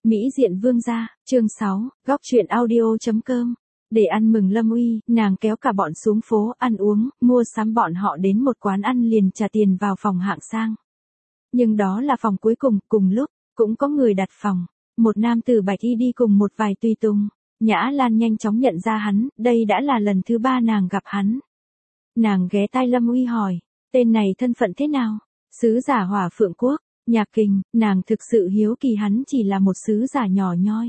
Mỹ diện vương gia, chương 6, góc truyện audio.com. Để ăn mừng Lâm Uy, nàng kéo cả bọn xuống phố ăn uống, mua sắm bọn họ đến một quán ăn liền trả tiền vào phòng hạng sang. Nhưng đó là phòng cuối cùng, cùng lúc, cũng có người đặt phòng. Một nam tử bạch y đi cùng một vài tùy tùng. Nhã Lan nhanh chóng nhận ra hắn, đây đã là lần thứ 3 nàng gặp hắn. Nàng ghé tai Lâm Uy hỏi, tên này thân phận thế nào? Sứ giả Hỏa Phượng Quốc. Nhạc Kình, nàng thực sự hiếu kỳ hắn chỉ là một sứ giả nhỏ nhoi.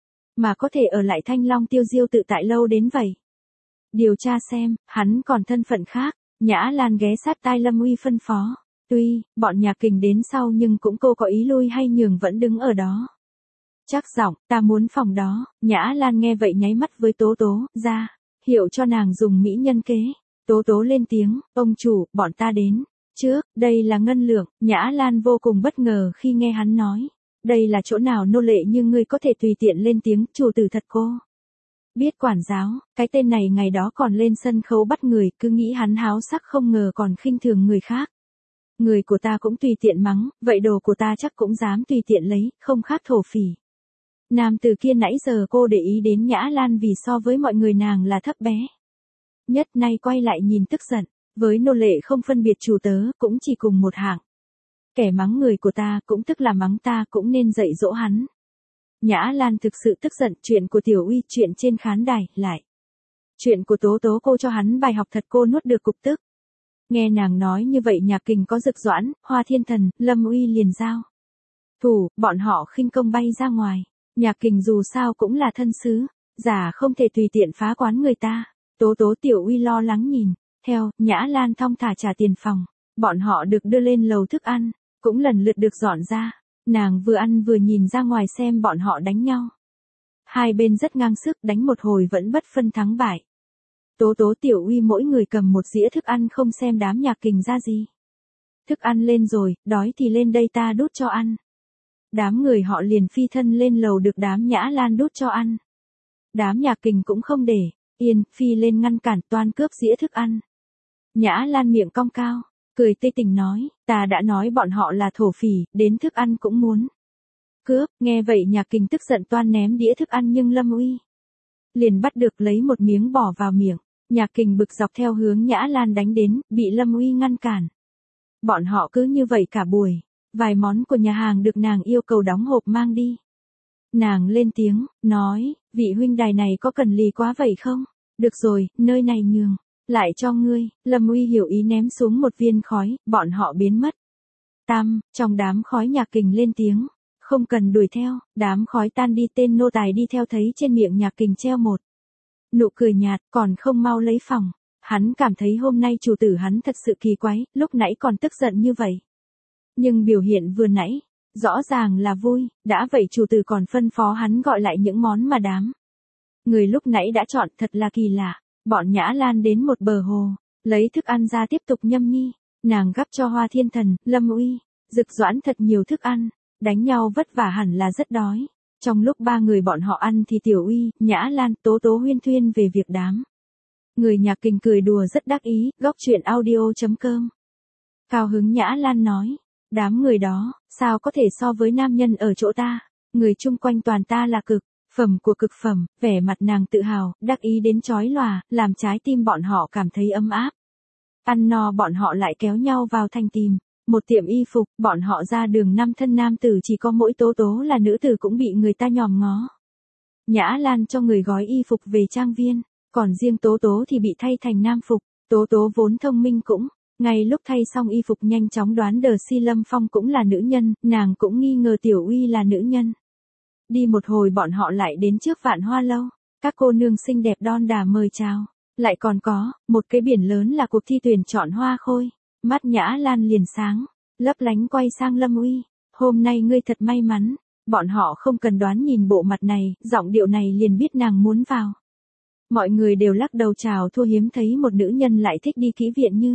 Mà có thể ở lại Thanh Long Tiêu Diêu tự tại lâu đến vậy. Điều tra xem, hắn còn thân phận khác. Nhã Lan ghé sát tai Lâm Uy phân phó. Tuy, bọn Nhạc Kình đến sau nhưng cũng cô có ý lui hay nhường vẫn đứng ở đó. Chắc giọng, ta muốn phòng đó. Nhã Lan nghe vậy nháy mắt với Tố Tố, ra, hiệu cho nàng dùng mỹ nhân kế. Tố Tố lên tiếng, ông chủ, bọn ta đến. Trước, đây là Ngân Lượng. Nhã Lan vô cùng bất ngờ khi nghe hắn nói. Đây là chỗ nào nô lệ nhưng ngươi có thể tùy tiện lên tiếng, chủ tử thật cô. Biết quản giáo, cái tên này ngày đó còn lên sân khấu bắt người, cứ nghĩ hắn háo sắc không ngờ còn khinh thường người khác. Người của ta cũng tùy tiện mắng, vậy đồ của ta chắc cũng dám tùy tiện lấy, không khác thổ phỉ. Nam từ kia nãy giờ cô để ý đến Nhã Lan vì so với mọi người nàng là thấp bé. Nhất nay quay lại nhìn tức giận. Với nô lệ không phân biệt chủ tớ, cũng chỉ cùng một hạng. Kẻ mắng người của ta cũng tức là mắng ta cũng nên dạy dỗ hắn. Nhã Lan thực sự tức giận, chuyện của Tiểu Uy, chuyện trên khán đài, lại. Chuyện của Tố Tố cô cho hắn bài học thật cô nuốt được cục tức. Nghe nàng nói như vậy Nhạc Kình có Dực Doãn, Hoa Thiên Thần, Lâm Uy liền giao thủ, bọn họ khinh công bay ra ngoài. Nhạc Kình dù sao cũng là thân sứ, giả không thể tùy tiện phá quán người ta. Tố Tố Tiểu Uy lo lắng nhìn. Theo, Nhã Lan thong thả trả tiền phòng. Bọn họ được đưa lên lầu thức ăn, cũng lần lượt được dọn ra. Nàng vừa ăn vừa nhìn ra ngoài xem bọn họ đánh nhau. Hai bên rất ngang sức, đánh một hồi vẫn bất phân thắng bại. Tố Tố Tiểu Uy mỗi người cầm một dĩa thức ăn không xem đám Nhạc Kình ra gì. Thức ăn lên rồi, đói thì lên đây ta đút cho ăn. Đám người họ liền phi thân lên lầu được đám Nhã Lan đút cho ăn. Đám Nhạc Kình cũng không để yên, phi lên ngăn cản toan cướp dĩa thức ăn. Nhã Lan miệng cong cao, cười tê tỉnh nói, ta đã nói bọn họ là thổ phỉ, đến thức ăn cũng muốn cướp. Nghe vậy Nhạc Kình tức giận toan ném đĩa thức ăn nhưng Lâm Uy liền bắt được lấy một miếng bỏ vào miệng. Nhạc Kình bực dọc theo hướng Nhã Lan đánh đến, bị Lâm Uy ngăn cản. Bọn họ cứ như vậy cả buổi, vài món của nhà hàng được nàng yêu cầu đóng hộp mang đi. Nàng lên tiếng, nói, vị huynh đài này có cần lì quá vậy không? Được rồi, nơi này nhường lại cho ngươi. Lâm Uy hiểu ý ném xuống một viên khói, bọn họ biến mất. Trong đám khói Nhạc Kình lên tiếng, không cần đuổi theo. Đám khói tan đi, tên nô tài đi theo thấy trên miệng Nhạc Kình treo một nụ cười nhạt, còn không mau lấy phòng. Hắn cảm thấy hôm nay chủ tử hắn thật sự kỳ quái, lúc nãy còn tức giận như vậy. Nhưng biểu hiện vừa nãy, rõ ràng là vui, đã vậy chủ tử còn phân phó hắn gọi lại những món mà đám người lúc nãy đã chọn, thật là kỳ lạ. Bọn Nhã Lan đến một bờ hồ, lấy thức ăn ra tiếp tục nhâm nhi. Nàng gắp cho Hoa Thiên Thần, Lâm Uy, Dực Doãn thật nhiều thức ăn, đánh nhau vất vả hẳn là rất đói. Trong lúc ba người bọn họ ăn thì Tiểu Uy, Nhã Lan, Tố Tố huyên thuyên về việc đám người Nhạc Kình cười đùa rất đắc ý. Góc truyện audio.com. Cao hứng Nhã Lan nói, đám người đó, sao có thể so với nam nhân ở chỗ ta, người chung quanh toàn ta là cực phẩm của cực phẩm. Vẻ mặt nàng tự hào, đắc ý đến chói lòa, làm trái tim bọn họ cảm thấy ấm áp. Ăn no bọn họ lại kéo nhau vào thành tìm một tiệm y phục, bọn họ ra đường năm thân nam tử chỉ có mỗi Tố Tố là nữ tử cũng bị người ta nhòm ngó. Nhã Lan cho người gói y phục về trang viên, còn riêng Tố Tố thì bị thay thành nam phục. Tố Tố vốn thông minh cũng, ngay lúc thay xong y phục nhanh chóng đoán Đờ Si Lâm Phong cũng là nữ nhân, nàng cũng nghi ngờ Tiểu Uy là nữ nhân. Đi một hồi bọn họ lại đến trước Vạn Hoa Lâu, các cô nương xinh đẹp đon đả mời chào. Lại còn có, một cái biển lớn là cuộc thi tuyển chọn hoa khôi. Mắt Nhã Lan liền sáng, lấp lánh quay sang Lâm Uy, hôm nay ngươi thật may mắn. Bọn họ không cần đoán nhìn bộ mặt này, giọng điệu này liền biết nàng muốn vào. Mọi người đều lắc đầu chào thua, hiếm thấy một nữ nhân lại thích đi kỹ viện như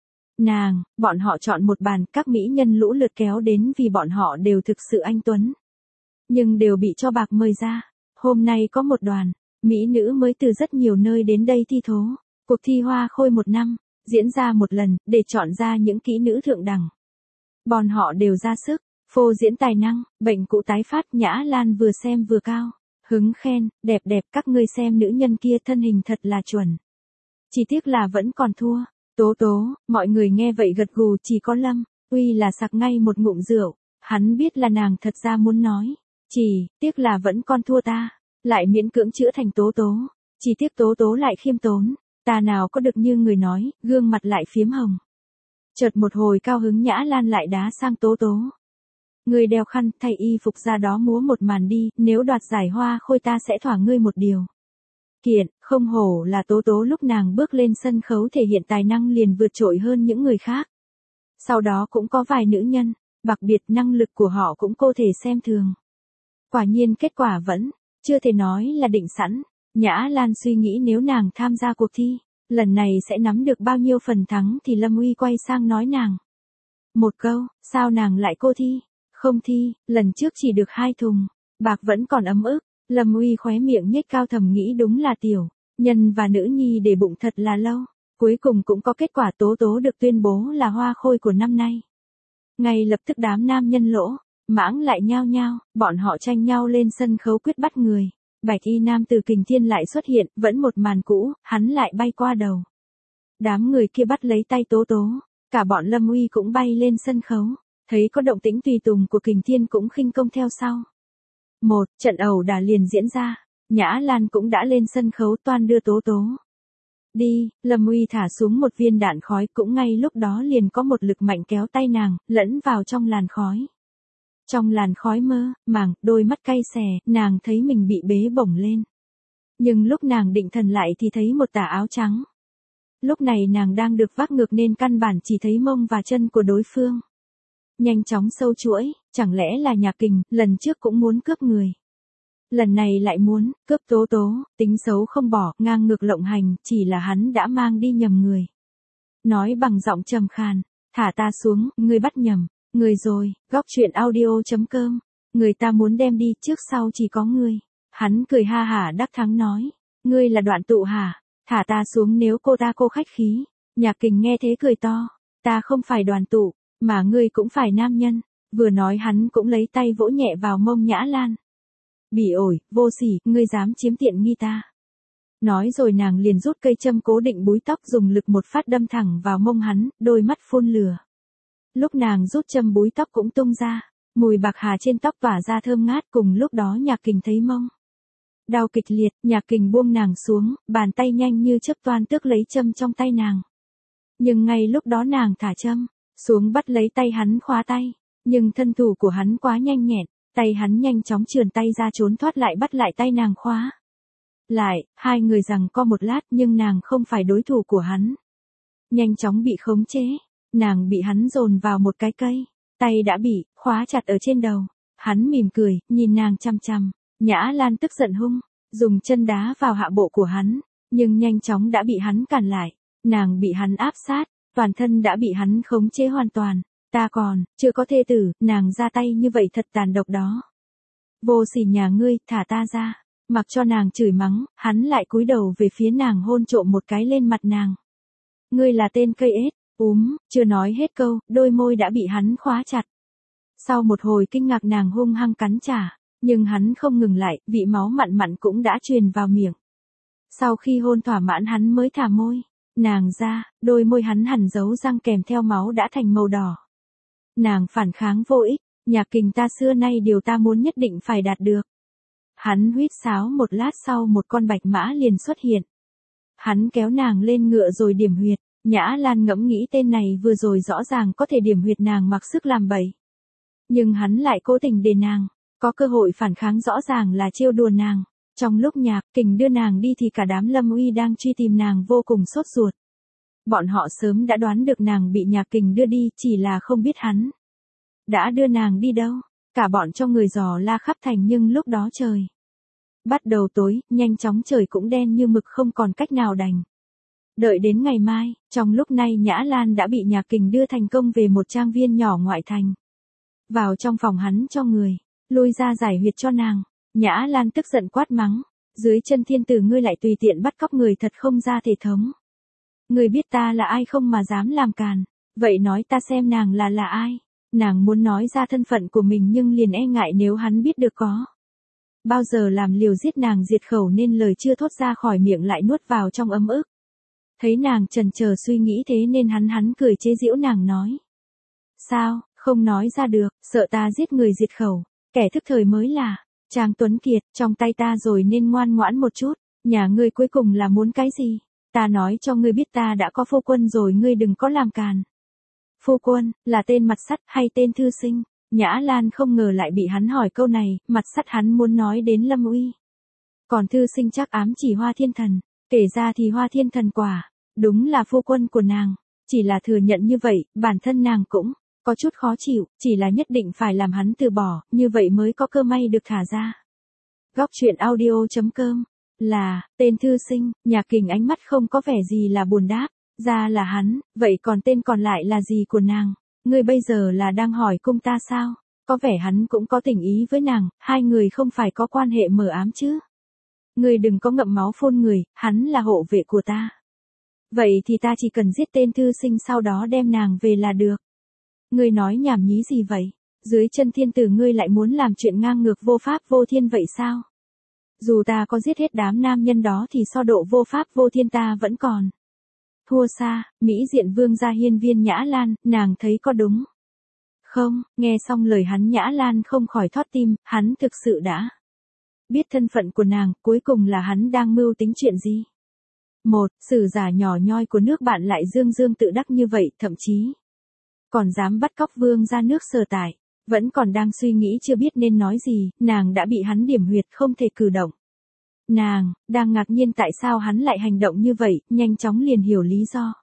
nàng. Bọn họ chọn một bàn, các mỹ nhân lũ lượt kéo đến vì bọn họ đều thực sự anh tuấn. Nhưng đều bị cho bạc mời ra. Hôm nay có một đoàn mỹ nữ mới từ rất nhiều nơi đến đây thi thố. Cuộc thi hoa khôi một năm diễn ra một lần, để chọn ra những kỹ nữ thượng đẳng. Bọn họ đều ra sức, Phô diễn tài năng, bệnh cũ tái phát. Nhã Lan vừa xem vừa cao hứng khen, đẹp đẹp, các ngươi xem nữ nhân kia thân hình thật là chuẩn. Chỉ tiếc là vẫn còn thua. Tố tố, mọi người nghe vậy gật gù, chỉ có Lâm Uy là sặc ngay một ngụm rượu. Hắn biết là nàng thật ra muốn nói, chỉ tiếc là vẫn còn thua ta, lại miễn cưỡng chữa thành tố tố. Chỉ tiếc tố tố lại khiêm tốn, ta nào có được như người nói, gương mặt lại phiếm hồng. Chợt một hồi cao hứng, Nhã Lan lại đá sang tố tố. Ngươi đeo khăn, thay y phục ra đó múa một màn đi, nếu đoạt giải hoa khôi ta sẽ thỏa ngươi một điều. Kiện, không hổ là tố tố, lúc nàng bước lên sân khấu thể hiện tài năng liền vượt trội hơn những người khác. Sau đó cũng có vài nữ nhân, đặc biệt năng lực của họ cũng cô thể xem thường. Quả nhiên kết quả vẫn chưa thể nói là định sẵn. Nhã Lan suy nghĩ nếu nàng tham gia cuộc thi, lần này sẽ nắm được bao nhiêu phần thắng thì Lâm Uy quay sang nói nàng một câu, sao nàng lại cô thi? Không thi, lần trước chỉ được 2 thùng, bạc vẫn còn ấm ức. Lâm Uy khóe miệng nhếch cao, thầm nghĩ đúng là tiểu nhân và nữ nhi để bụng thật là lâu. Cuối cùng cũng có kết quả, tố tố được tuyên bố là hoa khôi của năm nay. Ngay lập tức đám nam nhân lỗ mãng lại nhao nhao, bọn họ tranh nhau lên sân khấu quyết bắt người. Bạch y nam từ Kình Thiên lại xuất hiện, vẫn một màn cũ, hắn lại bay qua đầu. Đám người kia bắt lấy tay tố tố, cả bọn Lâm Uy cũng bay lên sân khấu, thấy có động tĩnh tùy tùng của Kình Thiên cũng khinh công theo sau. Một trận ẩu đả liền diễn ra, Nhã Lan cũng đã lên sân khấu toan đưa tố tố đi. Lâm Uy thả xuống một viên đạn khói, cũng ngay lúc đó liền có một lực mạnh kéo tay nàng lẫn vào trong làn khói. Trong làn khói mơ màng, đôi mắt cay xè, nàng thấy mình bị bế bổng lên. Nhưng lúc nàng định thần lại thì thấy một tà áo trắng. Lúc này nàng đang được vác ngược nên căn bản chỉ thấy mông và chân của đối phương. Nhanh chóng sâu chuỗi, chẳng lẽ là Nhạc Kình, lần trước cũng muốn cướp người. Lần này lại muốn cướp tố tố, tính xấu không bỏ, ngang ngược lộng hành, chỉ là hắn đã mang đi nhầm người. Nói bằng giọng trầm khàn, thả ta xuống, ngươi bắt nhầm người rồi. Góc truyện audio.com, người ta muốn đem đi, trước sau chỉ có ngươi. Hắn cười ha hả đắc thắng nói, ngươi là Đoạn Tụ hả? Thả ta xuống nếu cô khách khí. Nhạc Kình nghe thế cười to, ta không phải Đoàn Tụ, mà ngươi cũng phải nam nhân. Vừa nói hắn cũng lấy tay vỗ nhẹ vào mông Nhã Lan. Bỉ ổi, vô sỉ, ngươi dám chiếm tiện nghi ta. Nói rồi nàng liền rút cây châm cố định búi tóc, dùng lực một phát đâm thẳng vào mông hắn, đôi mắt phun lửa. Lúc nàng rút châm búi tóc cũng tung ra, mùi bạc hà trên tóc tỏa ra thơm ngát. Cùng lúc đó Nhạc Kình thấy mông đau kịch liệt, Nhạc Kình buông nàng xuống, bàn tay nhanh như chớp toan tước lấy châm trong tay nàng. Nhưng ngay lúc đó nàng thả châm xuống bắt lấy tay hắn khóa tay, nhưng thân thủ của hắn quá nhanh nhẹn, tay hắn nhanh chóng trườn tay ra trốn thoát, lại bắt lại tay nàng khóa lại. Hai người giằng co một lát nhưng nàng không phải đối thủ của hắn. Nhanh chóng bị khống chế, nàng bị hắn dồn vào một cái cây, tay đã bị khóa chặt ở trên đầu. Hắn mỉm cười, nhìn nàng chăm chăm. Nhã Lan tức giận hung, dùng chân đá vào hạ bộ của hắn, nhưng nhanh chóng đã bị hắn cản lại. Nàng bị hắn áp sát, toàn thân đã bị hắn khống chế hoàn toàn. Ta còn chưa có thê tử, nàng ra tay như vậy thật tàn độc đó. Vô sỉ nhà ngươi, thả ta ra. Mặc cho nàng chửi mắng, hắn lại cúi đầu về phía nàng hôn trộm một cái lên mặt nàng. Ngươi là tên cây ếch. Chưa nói hết câu, đôi môi đã bị hắn khóa chặt. Sau một hồi kinh ngạc nàng hung hăng cắn trả, nhưng hắn không ngừng lại, vị máu mặn mặn cũng đã truyền vào miệng. Sau khi hôn thỏa mãn hắn mới thả môi nàng ra, đôi môi hắn hằn dấu răng kèm theo máu đã thành màu đỏ. Nàng phản kháng vô ích, Nhạc Kình ta xưa nay điều ta muốn nhất định phải đạt được. Hắn huýt sáo một lát sau một con bạch mã liền xuất hiện. Hắn kéo nàng lên ngựa rồi điểm huyệt. Nhã Lan ngẫm nghĩ tên này vừa rồi rõ ràng có thể điểm huyệt nàng mặc sức làm bậy. Nhưng hắn lại cố tình để nàng có cơ hội phản kháng, rõ ràng là trêu đùa nàng. Trong lúc Nhạc Kình đưa nàng đi thì cả đám Lâm Uy đang truy tìm nàng vô cùng sốt ruột. Bọn họ sớm đã đoán được nàng bị Nhạc Kình đưa đi, chỉ là không biết hắn đã đưa nàng đi đâu. Cả bọn cho người dò la khắp thành, nhưng lúc đó trời bắt đầu tối, nhanh chóng trời cũng đen như mực, không còn cách nào đành đợi đến ngày mai. Trong lúc này Nhã Lan đã bị Nhạc Kình đưa thành công về một trang viên nhỏ ngoại thành. Vào trong phòng hắn cho người lui ra giải huyệt cho nàng. Nhã Lan tức giận quát mắng, dưới chân thiên tử ngươi lại tùy tiện bắt cóc người, thật không ra thể thống. Ngươi biết ta là ai không mà dám làm càn, vậy nói ta xem nàng là ai. Nàng muốn nói ra thân phận của mình nhưng liền e ngại nếu hắn biết được có bao giờ làm liều giết nàng diệt khẩu nên lời chưa thốt ra khỏi miệng lại nuốt vào trong ấm ức. Thấy nàng chần chờ suy nghĩ thế nên hắn cười chế giễu nàng nói. Sao, không nói ra được, sợ ta giết người diệt khẩu, kẻ thức thời mới là, Trang Tuấn Kiệt, trong tay ta rồi nên ngoan ngoãn một chút, nhà ngươi cuối cùng là muốn cái gì? Ta nói cho ngươi biết ta đã có phu quân rồi ngươi đừng có làm càn. Phu quân, là tên mặt sắt hay tên thư sinh? Nhã Lan không ngờ lại bị hắn hỏi câu này, mặt sắt hắn muốn nói đến Lâm Uy. Còn thư sinh chắc ám chỉ Hoa Thiên Thần, kể ra thì Hoa Thiên Thần quả, đúng là phu quân của nàng, chỉ là thừa nhận như vậy, bản thân nàng cũng có chút khó chịu, chỉ là nhất định phải làm hắn từ bỏ, như vậy mới có cơ may được thả ra. Góc truyện audio.com là, tên thư sinh, Nhạc Kình ánh mắt không có vẻ gì là buồn đáp, ra là hắn, vậy còn tên còn lại là gì của nàng? Ngươi bây giờ là đang hỏi cung ta sao? Có vẻ hắn cũng có tình ý với nàng, hai người không phải có quan hệ mờ ám chứ? Ngươi đừng có ngậm máu phun người, hắn là hộ vệ của ta. Vậy thì ta chỉ cần giết tên thư sinh sau đó đem nàng về là được. Ngươi nói nhảm nhí gì vậy? Dưới chân thiên tử ngươi lại muốn làm chuyện ngang ngược vô pháp vô thiên vậy sao? Dù ta có giết hết đám nam nhân đó thì so độ vô pháp vô thiên ta vẫn còn thua xa. Mỹ Diện Vương gia hiên viên Nhã Lan, nàng thấy có đúng không? Nghe xong lời hắn Nhã Lan không khỏi thót tim, hắn thực sự đã biết thân phận của nàng, cuối cùng là hắn đang mưu tính chuyện gì? Một, sử giả nhỏ nhoi của nước bạn lại dương tự đắc như vậy, thậm chí còn dám bắt cóc vương ra nước Sở tại. Vẫn còn đang suy nghĩ chưa biết nên nói gì, nàng đã bị hắn điểm huyệt không thể cử động. Nàng, đang ngạc nhiên tại sao hắn lại hành động như vậy, nhanh chóng liền hiểu lý do.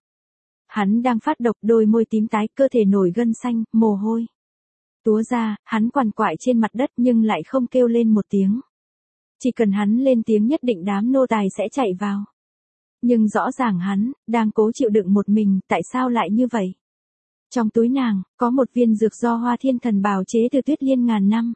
Hắn đang phát độc, đôi môi tím tái, cơ thể nổi gân xanh, mồ hôi túa ra, hắn quằn quại trên mặt đất nhưng lại không kêu lên một tiếng. Chỉ cần hắn lên tiếng nhất định đám nô tài sẽ chạy vào. Nhưng rõ ràng hắn, đang cố chịu đựng một mình, tại sao lại như vậy? Trong túi nàng, có một viên dược do Hoa Thiên Thần bào chế từ Tuyết Liên ngàn năm.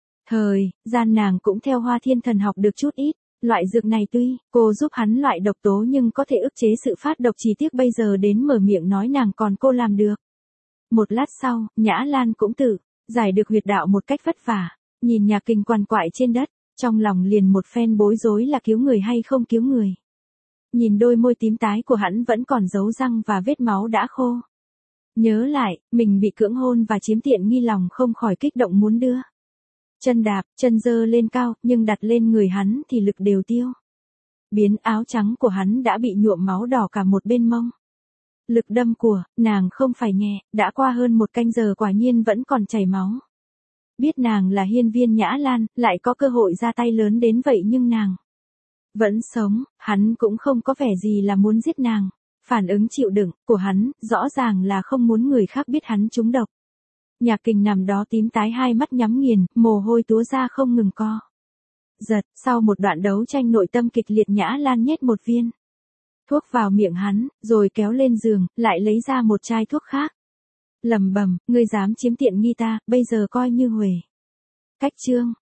Thời gian nàng cũng theo Hoa Thiên Thần học được chút ít, loại dược này tuy cô giúp hắn loại độc tố nhưng có thể ức chế sự phát độc, chỉ tiếc bây giờ đến mở miệng nói nàng còn cô làm được. Một lát sau, Nhã Lan cũng tự giải được huyệt đạo một cách vất vả, nhìn Nhạc Kình quằn quại trên đất, trong lòng liền một phen bối rối là cứu người hay không cứu người. Nhìn đôi môi tím tái của hắn vẫn còn dấu răng và vết máu đã khô. Nhớ lại, mình bị cưỡng hôn và chiếm tiện nghi, lòng không khỏi kích động muốn đưa chân đạp, chân giơ lên cao, nhưng đặt lên người hắn thì lực đều tiêu. Biến áo trắng của hắn đã bị nhuộm máu đỏ cả một bên mông. Lực đâm của nàng không phải nhẹ, đã qua hơn một canh giờ quả nhiên vẫn còn chảy máu. Biết nàng là hiên viên Nhã Lan, lại có cơ hội ra tay lớn đến vậy nhưng nàng vẫn sống, hắn cũng không có vẻ gì là muốn giết nàng. Phản ứng chịu đựng của hắn, rõ ràng là không muốn người khác biết hắn trúng độc. Nhạc Kình nằm đó tím tái, hai mắt nhắm nghiền, mồ hôi túa ra không ngừng co giật. Sau một đoạn đấu tranh nội tâm kịch liệt, Nhã Lan nhét một viên thuốc vào miệng hắn, rồi kéo lên giường, lại lấy ra một chai thuốc khác. Lẩm bẩm, ngươi dám chiếm tiện nghi ta, bây giờ coi như huề. Cách chương